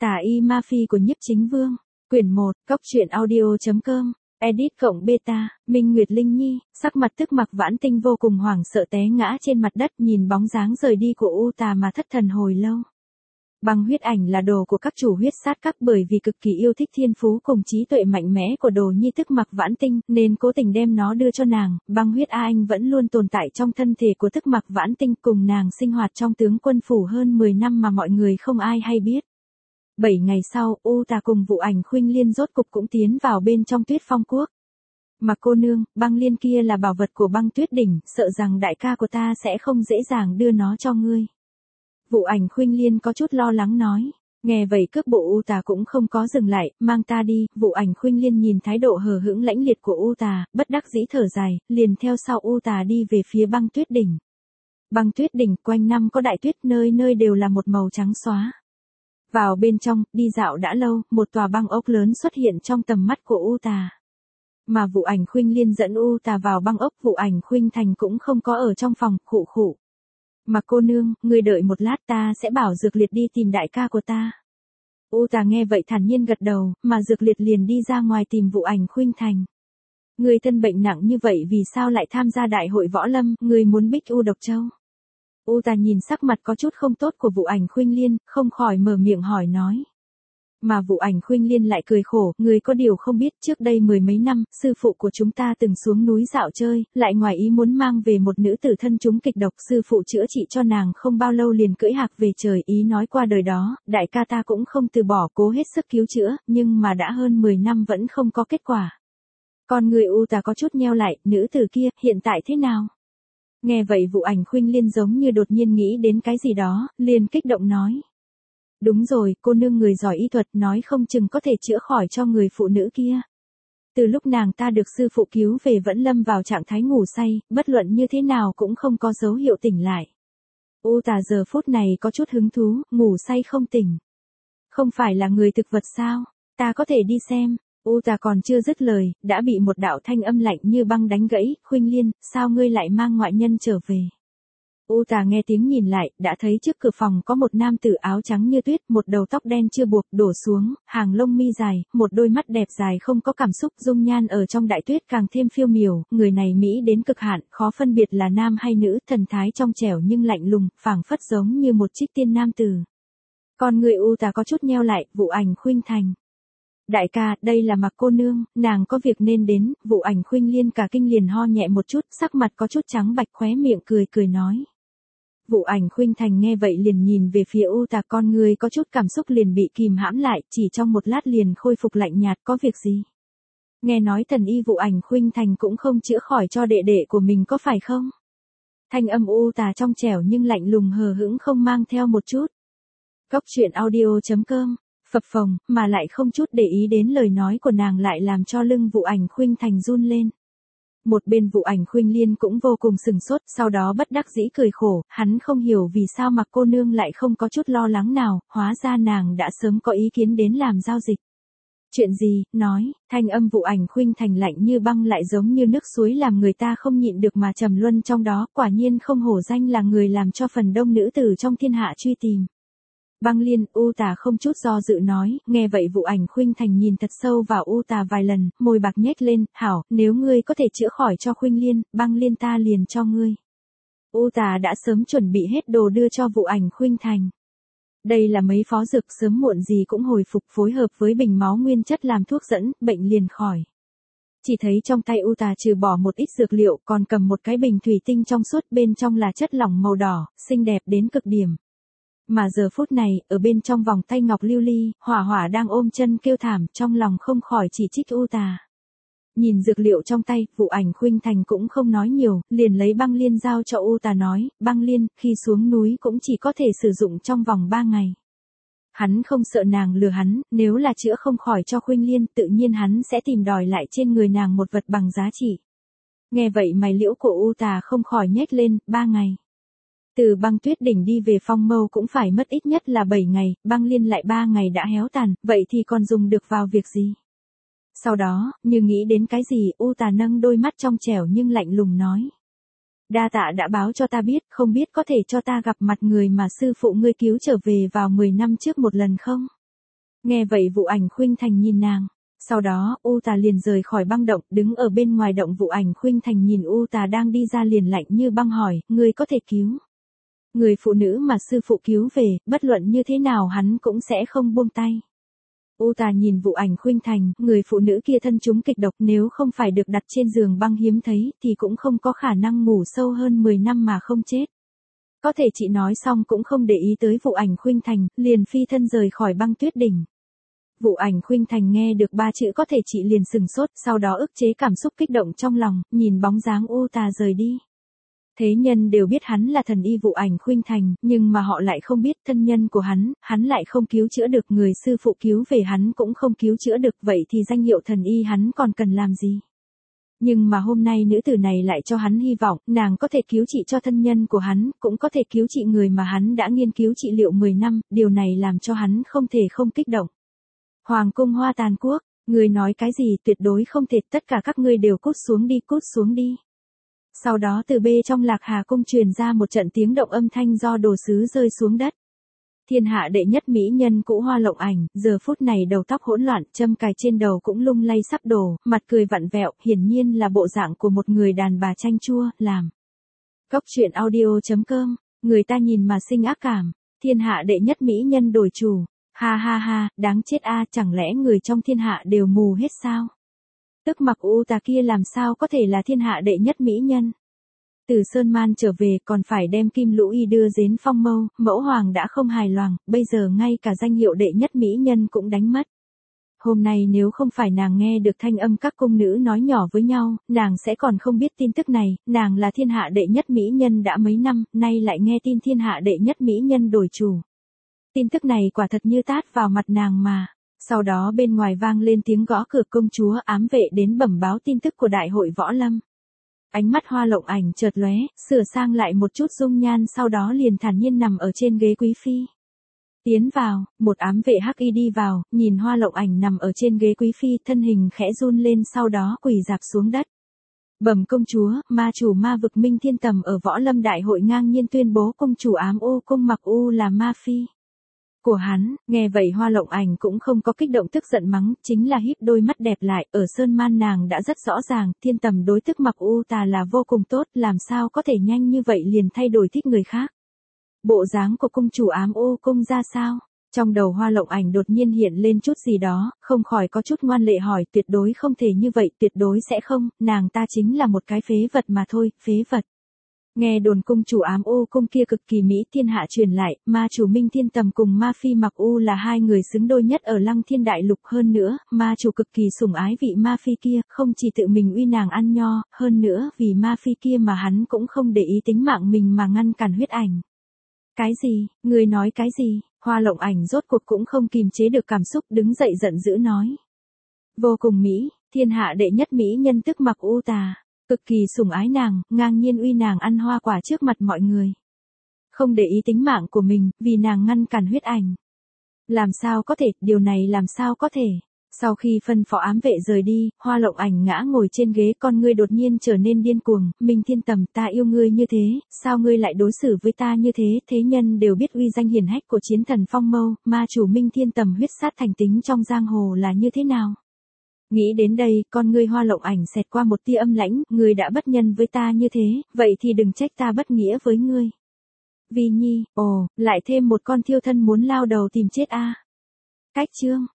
Tà y ma phi của Nhiếp Chính Vương. Quyển 1, Cóc truyện audio.com. Edit cộng beta, Minh Nguyệt Linh Nhi, sắc mặt tức mặc Vãn Tinh vô cùng hoảng sợ té ngã trên mặt đất nhìn bóng dáng rời đi của U Tà mà thất thần hồi lâu. Băng huyết ảnh là đồ của các chủ huyết sát các bởi vì cực kỳ yêu thích thiên phú cùng trí tuệ mạnh mẽ của đồ nhi tức mặc Vãn Tinh nên cố tình đem nó đưa cho nàng. Băng huyết A Anh vẫn luôn tồn tại trong thân thể của tức mặc Vãn Tinh cùng nàng sinh hoạt trong tướng quân phủ hơn 10 năm mà mọi người không ai hay biết. 7 ngày sau, U Tà cùng Vụ Ảnh Khuynh Liên rốt cục cũng tiến vào bên trong Tuyết Phong Quốc. Mà cô nương, băng liên kia là bảo vật của Băng Tuyết Đỉnh, sợ rằng đại ca của ta sẽ không dễ dàng đưa nó cho ngươi. Vụ Ảnh Khuynh Liên có chút lo lắng nói. Nghe vậy cước bộ U Tà cũng không có dừng lại, mang ta đi. Vụ Ảnh Khuynh Liên nhìn thái độ hờ hững lãnh liệt của U Tà, bất đắc dĩ thở dài, liền theo sau U Tà đi về phía Băng Tuyết Đỉnh. Băng Tuyết Đỉnh quanh năm có đại tuyết, nơi nơi đều là một màu trắng xóa. Vào bên trong, đi dạo đã lâu, một tòa băng ốc lớn xuất hiện trong tầm mắt của U Tà. Mà Vụ Ảnh Khuynh Liên dẫn U Tà vào băng ốc, Vụ Ảnh Khuynh Thành cũng không có ở trong phòng, khụ khụ. Mà cô nương, ngươi đợi một lát ta sẽ bảo Dược Liệt đi tìm đại ca của ta. U Tà nghe vậy thản nhiên gật đầu, mà Dược Liệt liền đi ra ngoài tìm Vụ Ảnh Khuynh Thành. Ngươi thân bệnh nặng như vậy vì sao lại tham gia đại hội võ lâm, ngươi muốn bích U Độc Châu? U Tà nhìn sắc mặt có chút không tốt của Vụ Ảnh Khuynh Liên, không khỏi mở miệng hỏi nói. Mà Vụ Ảnh Khuynh Liên lại cười khổ, người có điều không biết trước đây 10 mấy năm, sư phụ của chúng ta từng xuống núi dạo chơi, lại ngoài ý muốn mang về một nữ tử thân trúng kịch độc, sư phụ chữa trị cho nàng không bao lâu liền cưỡi hạc về trời, ý nói qua đời đó, đại ca ta cũng không từ bỏ cố hết sức cứu chữa, nhưng mà đã hơn 10 năm vẫn không có kết quả. Còn người U Tà có chút nheo lại, nữ tử kia, hiện tại thế nào? Nghe vậy Vụ Ảnh Khuynh Liên giống như đột nhiên nghĩ đến cái gì đó, liền kích động nói. Đúng rồi, cô nương người giỏi y thuật nói không chừng có thể chữa khỏi cho người phụ nữ kia. Từ lúc nàng ta được sư phụ cứu về vẫn lâm vào trạng thái ngủ say, bất luận như thế nào cũng không có dấu hiệu tỉnh lại. U Tà giờ phút này có chút hứng thú, ngủ say không tỉnh. Không phải là người thực vật sao, ta có thể đi xem. U Tà còn chưa dứt lời, đã bị một đạo thanh âm lạnh như băng đánh gãy. Khuynh Liên, sao ngươi lại mang ngoại nhân trở về? U Tà nghe tiếng nhìn lại, đã thấy trước cửa phòng có một nam tử áo trắng như tuyết, một đầu tóc đen chưa buộc, đổ xuống, hàng lông mi dài, một đôi mắt đẹp dài không có cảm xúc, dung nhan ở trong đại tuyết càng thêm phiêu miểu, người này mỹ đến cực hạn, khó phân biệt là nam hay nữ, thần thái trong trẻo nhưng lạnh lùng, phảng phất giống như một trích tiên nam tử. Còn người U Tà có chút nheo lại, Vụ Ảnh Khuynh Thành. Đại ca, đây là Mặc cô nương, nàng có việc nên đến. Vụ Ảnh Khuynh Liên cả kinh liền ho nhẹ một chút, sắc mặt có chút trắng bạch, khóe miệng cười cười nói. Vụ Ảnh Khuynh Thành nghe vậy liền nhìn về phía U Tà, con người có chút cảm xúc liền bị kìm hãm lại, chỉ trong một lát liền khôi phục lạnh nhạt, có việc gì? Nghe nói thần y Vụ Ảnh Khuynh Thành cũng không chữa khỏi cho đệ đệ của mình có phải không? Thanh âm U Tà trong trẻo nhưng lạnh lùng hờ hững không mang theo một chút. Cóc truyện audio.com. Phập phồng, mà lại không chút để ý đến lời nói của nàng lại làm cho lưng Vụ Ảnh Khuynh Thành run lên. Một bên Vụ Ảnh Khuynh Liên cũng vô cùng sừng sốt, sau đó bất đắc dĩ cười khổ, hắn không hiểu vì sao Mặc cô nương lại không có chút lo lắng nào, hóa ra nàng đã sớm có ý kiến đến làm giao dịch. Chuyện gì, nói, thanh âm Vụ Ảnh Khuynh Thành lạnh như băng lại giống như nước suối làm người ta không nhịn được mà trầm luân trong đó, quả nhiên không hổ danh là người làm cho phần đông nữ tử trong thiên hạ truy tìm. Băng Liên, U Tà không chút do dự nói, nghe vậy Vụ Ảnh Khuynh Thành nhìn thật sâu vào U Tà vài lần, môi bạc nhếch lên, hảo, nếu ngươi có thể chữa khỏi cho Khuynh Liên, Băng Liên ta liền cho ngươi. U Tà đã sớm chuẩn bị hết đồ đưa cho Vụ Ảnh Khuynh Thành. Đây là mấy phó dược sớm muộn gì cũng hồi phục phối hợp với bình máu nguyên chất làm thuốc dẫn, bệnh liền khỏi. Chỉ thấy trong tay U Tà trừ bỏ một ít dược liệu còn cầm một cái bình thủy tinh trong suốt bên trong là chất lỏng màu đỏ, xinh đẹp đến cực điểm. Mà giờ phút này, ở bên trong vòng tay ngọc lưu ly, Hỏa Hỏa đang ôm chân kêu thảm, trong lòng không khỏi chỉ trích U Tà. Nhìn dược liệu trong tay, Vụ Ảnh Khuynh Thành cũng không nói nhiều, liền lấy băng liên giao cho U Tà nói, băng liên, khi xuống núi cũng chỉ có thể sử dụng trong vòng 3 ngày. Hắn không sợ nàng lừa hắn, nếu là chữa không khỏi cho Khuynh Liên, tự nhiên hắn sẽ tìm đòi lại trên người nàng một vật bằng giá trị. Nghe vậy mày liễu của U Tà không khỏi nhếch lên, 3 ngày. Từ Băng Tuyết Đỉnh đi về Phong Mâu cũng phải mất ít nhất là 7 ngày, băng liên lại 3 ngày đã héo tàn, vậy thì còn dùng được vào việc gì? Sau đó, như nghĩ đến cái gì, U Tà nâng đôi mắt trong trẻo nhưng lạnh lùng nói. Đa tạ đã báo cho ta biết, không biết có thể cho ta gặp mặt người mà sư phụ ngươi cứu trở về vào 10 năm trước một lần không? Nghe vậy Vụ Ảnh Khuynh Thành nhìn nàng. Sau đó, U Tà liền rời khỏi băng động, đứng ở bên ngoài động. Vụ Ảnh Khuynh Thành nhìn U Tà đang đi ra liền lạnh như băng hỏi, ngươi có thể cứu người phụ nữ mà sư phụ cứu về, bất luận như thế nào hắn cũng sẽ không buông tay. U Tà nhìn Vụ Ảnh Khuynh Thành, người phụ nữ kia thân chúng kịch độc, nếu không phải được đặt trên giường băng hiếm thấy, thì cũng không có khả năng ngủ sâu hơn 10 năm mà không chết. Có thể chị nói xong cũng không để ý tới Vụ Ảnh Khuynh Thành, liền phi thân rời khỏi băng tuyết đỉnh. Vụ Ảnh Khuynh Thành nghe được 3 chữ có thể chị liền sừng sốt, sau đó ức chế cảm xúc kích động trong lòng, nhìn bóng dáng U Tà rời đi. Thế nhân đều biết hắn là thần y Vụ Ảnh Khuynh Thành, nhưng mà họ lại không biết thân nhân của hắn lại không cứu chữa được, người sư phụ cứu về hắn cũng không cứu chữa được, vậy thì danh hiệu thần y hắn còn cần làm gì? Nhưng mà hôm nay nữ tử này lại cho hắn hy vọng, nàng có thể cứu trị cho thân nhân của hắn, cũng có thể cứu trị người mà hắn đã nghiên cứu trị liệu 10 năm, điều này làm cho hắn không thể không kích động. Hoàng cung Hoa Tàn Quốc, người nói cái gì, tuyệt đối không thể, tất cả các ngươi đều cút xuống đi. Sau đó từ bê trong Lạc Hà cung truyền ra một trận tiếng động âm thanh do đồ sứ rơi xuống đất. Thiên hạ đệ nhất mỹ nhân cũ Hoa Lộng Ảnh, giờ phút này đầu tóc hỗn loạn, châm cài trên đầu cũng lung lay sắp đổ, mặt cười vặn vẹo, hiển nhiên là bộ dạng của một người đàn bà chanh chua, làm. Cốc truyện audio.com, người ta nhìn mà sinh ác cảm, thiên hạ đệ nhất mỹ nhân đổi chủ, ha ha ha, đáng chết a, chẳng lẽ người trong thiên hạ đều mù hết sao? Tức Mặc U Tà kia làm sao có thể là thiên hạ đệ nhất mỹ nhân? Từ Sơn Man trở về còn phải đem Kim Lũ Y đưa đến Phong Mâu, mẫu hoàng đã không hài lòng, bây giờ ngay cả danh hiệu đệ nhất mỹ nhân cũng đánh mất. Hôm nay nếu không phải nàng nghe được thanh âm các cung nữ nói nhỏ với nhau, nàng sẽ còn không biết tin tức này, nàng là thiên hạ đệ nhất mỹ nhân đã mấy năm, nay lại nghe tin thiên hạ đệ nhất mỹ nhân đổi chủ. Tin tức này quả thật như tát vào mặt nàng mà. Sau đó bên ngoài vang lên tiếng gõ cửa, công chúa ám vệ đến bẩm báo tin tức của đại hội võ lâm. Ánh mắt Hoa Lộng Ảnh chợt lóe, sửa sang lại một chút dung nhan, sau đó liền thản nhiên nằm ở trên ghế quý phi. Tiến vào, một ám vệ hắc y đi vào, nhìn Hoa Lộng Ảnh nằm ở trên ghế quý phi, thân hình khẽ run lên, sau đó quỳ rạp xuống đất. Bẩm công chúa, ma chủ ma vực Minh Thiên Tầm ở võ lâm đại hội ngang nhiên tuyên bố công chủ ám U cung Mặc U là ma phi của hắn. Nghe vậy Hoa Lộng Ảnh cũng không có kích động tức giận mắng, chính là híp đôi mắt đẹp lại, ở Sơn Man nàng đã rất rõ ràng, Thiên Tầm đối Tức Mặc U Tà là vô cùng tốt, làm sao có thể nhanh như vậy liền thay đổi thích người khác. Bộ dáng của cung chủ ám U cung ra sao? Trong đầu Hoa Lộng Ảnh đột nhiên hiện lên chút gì đó, không khỏi có chút ngoan lệ hỏi, tuyệt đối không thể như vậy, tuyệt đối sẽ không, nàng ta chính là một cái phế vật mà thôi, phế vật. Nghe đồn cung chủ ám U cung kia cực kỳ mỹ, thiên hạ truyền lại, ma chủ Minh Thiên Tầm cùng ma phi Mặc U là hai người xứng đôi nhất ở Lăng Thiên Đại Lục, hơn nữa, ma chủ cực kỳ sủng ái vị ma phi kia, không chỉ tự mình uy nàng ăn nho, hơn nữa, vì ma phi kia mà hắn cũng không để ý tính mạng mình mà ngăn cản Huyết Ảnh. Cái gì, người nói cái gì? Hoa Lộng Ảnh rốt cuộc cũng không kìm chế được cảm xúc, đứng dậy giận dữ nói. Vô cùng mỹ, thiên hạ đệ nhất mỹ nhân Tức Mặc U Tà. Cực kỳ sủng ái nàng, ngang nhiên uy nàng ăn hoa quả trước mặt mọi người. Không để ý tính mạng của mình, vì nàng ngăn cản Huyết Ảnh. Làm sao có thể, điều này làm sao có thể. Sau khi phân phó ám vệ rời đi, Hoa Lộng Ảnh ngã ngồi trên ghế, con ngươi đột nhiên trở nên điên cuồng. Minh Thiên Tầm, ta yêu ngươi như thế, sao ngươi lại đối xử với ta như thế? Thế nhân đều biết uy danh hiển hách của chiến thần Phong Mâu, ma chủ Minh Thiên Tầm huyết sát thành tính trong giang hồ là như thế nào? Nghĩ đến đây, con ngươi Hoa Lộng Ảnh xẹt qua một tia âm lãnh, ngươi đã bất nhân với ta như thế, vậy thì đừng trách ta bất nghĩa với ngươi. Vì Nhi, ồ, lại thêm một con thiêu thân muốn lao đầu tìm chết a. Cách chương